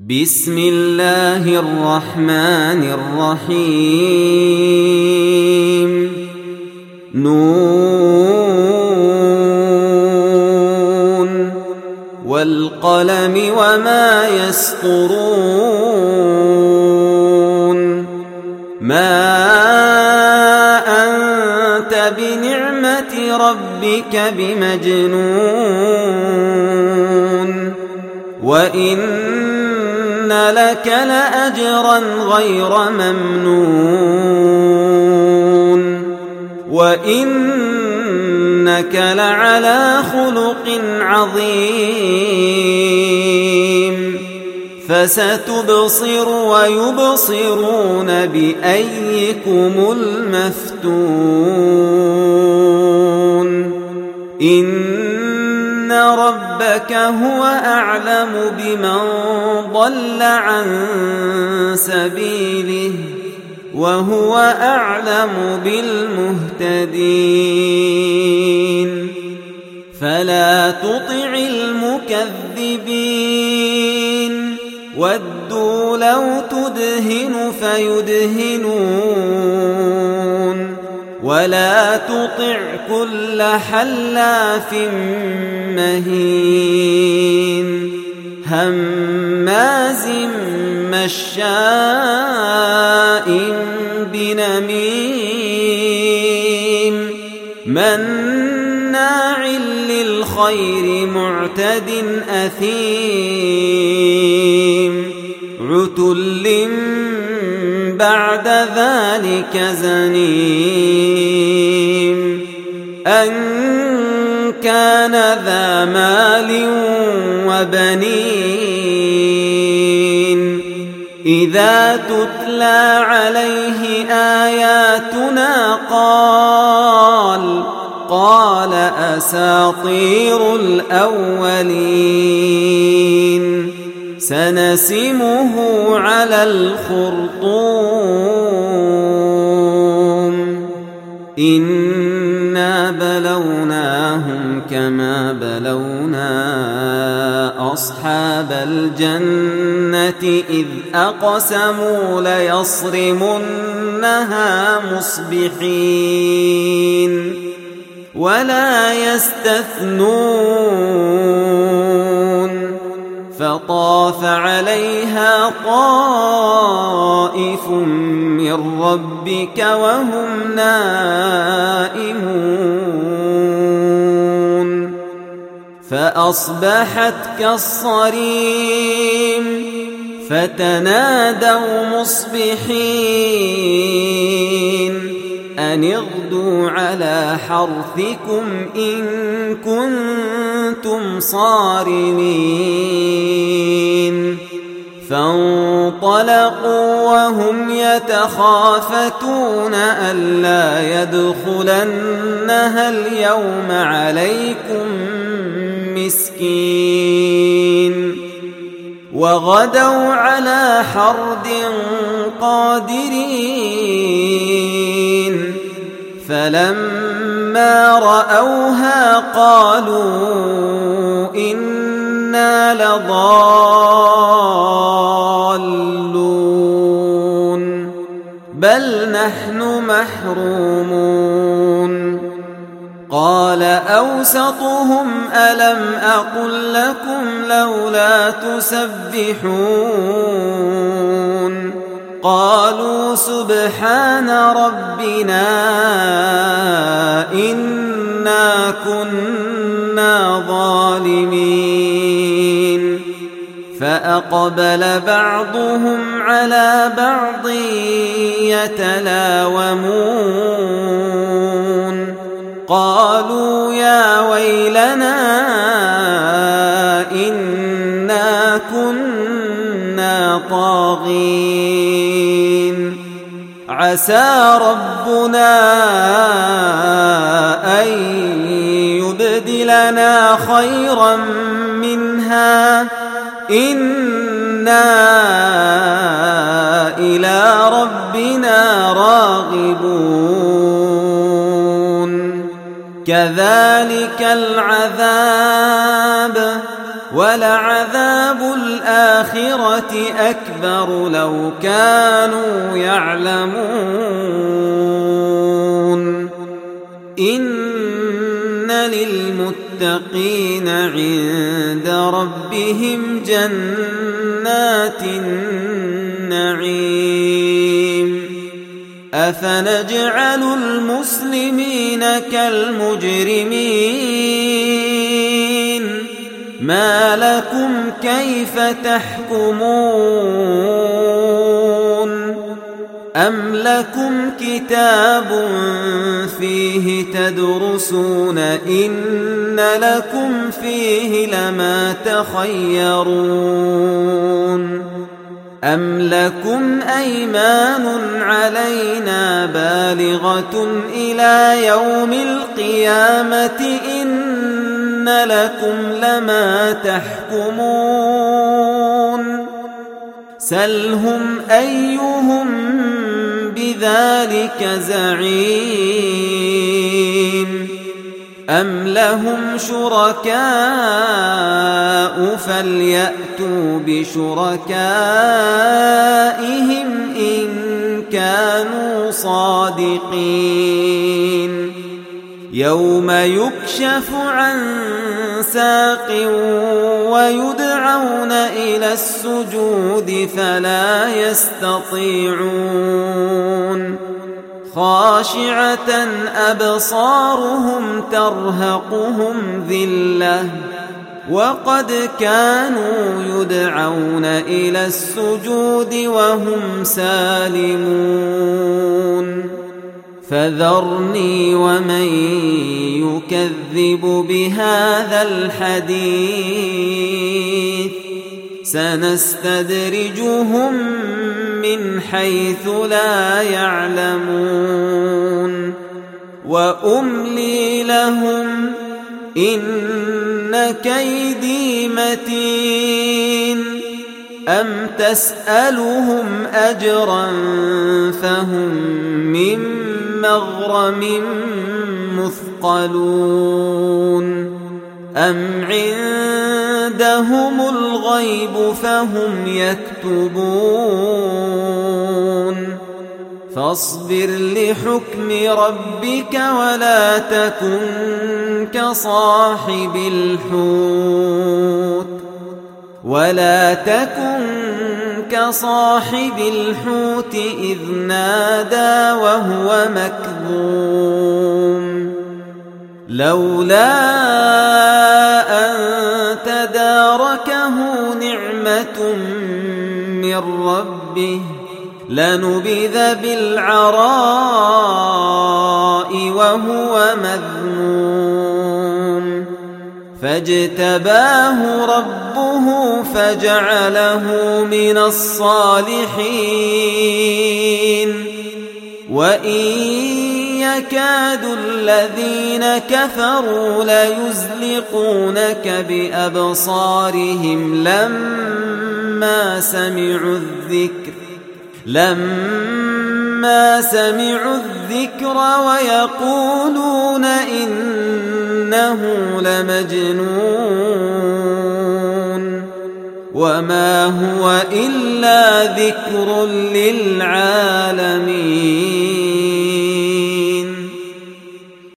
بسم الله الرحمن الرحيم نون والقلم وما يسطرون ما أنت بنعمة ربك بمجنون وإن لك لأجرا غير ممنون وإنك لعلى خلق عظيم فستبصر ويبصرون بأيكم المفتون إن ربك هو أعلم بمن ضل عن سبيله وهو أعلم بالمهتدين فلا تطع المكذبين ودوا لو تدهن فيدهنون ولا تطع كل حلاف مهين هماز مشاء بنميم مناع للخير معتد أثيم عتل بعد ذلك زنيم أن كان ذا مال وبنين إذا تتلى عليه آياتنا قال أساطير الأولين سنسمه على الخرطوم إنا بلوناهم كما بلونا أصحاب الجنة إذ أقسموا ليصرمنها مصبحين ولا يستثنون فطاف عليها طائف من ربك وهم نائمون فأصبحت كالصريم فتنادوا مصبحين أن اغدوا على حرثكم إن كنتم صارمين فانطلقوا وهم يتخافتون ألا يدخلنها اليوم عليكم مسكين وغدوا على حرد قادرين فلما رأوها قالوا إنا لضالون بل نحن محرومون قال أوسطهم ألم أقل لكم لولا تسبحون قالوا سبحان ربنا إنا كنا ظالمين فأقبل بعضهم على بعض يتلاومون قالوا يا ويلنا إنا كنا طاغين عسى ربنا أن يبدلنا خيرا منها إنا إلى ربنا راغبون كذلك العذاب ولعذاب الآخرة أكبر لو كانوا يعلمون إن للمتقين عند ربهم جنات النعيم أفنجعل المسلمين كالمجرمين ما لكم كيف تحكمون أم لكم كتاب فيه تدرسون إن لكم فيه لما تخيرون أم لكم أيمان علينا بالغة إلى يوم القيامة إن لكم لما تحكمون سلهم أيهم بذلك زعيم أم لهم شركاء فليأتوا بشركائهم إن كانوا صادقين يوم يكشف عن ساق ويدعون إلى السجود فلا يستطيعون خاشعة أبصارهم ترهقهم ذلة وقد كانوا يدعون إلى السجود وهم سالمون فذرني ومن يكذب بهذا الحديث سنستدرجهم من حيث لا يعلمون وأملي لهم إن كيدي متين أم تسألهم أجرا فهم من مغرم مثقلون أم عندهم الغيب فهم يكتبون فاصبر لحكم ربك ولا تكن كصاحب الحوت إذ نادى وهو مكظوم لولا أن تداركه نعمة من ربه لنبذ بالعراء وهو مذموم فاجتباه ربه فجعله من الصالحين وإن يكاد الذين كفروا ليزلقونك بأبصارهم لما سمعوا الذكر ويقولون إنه لمجنون وما هو إلا ذكر للعالمين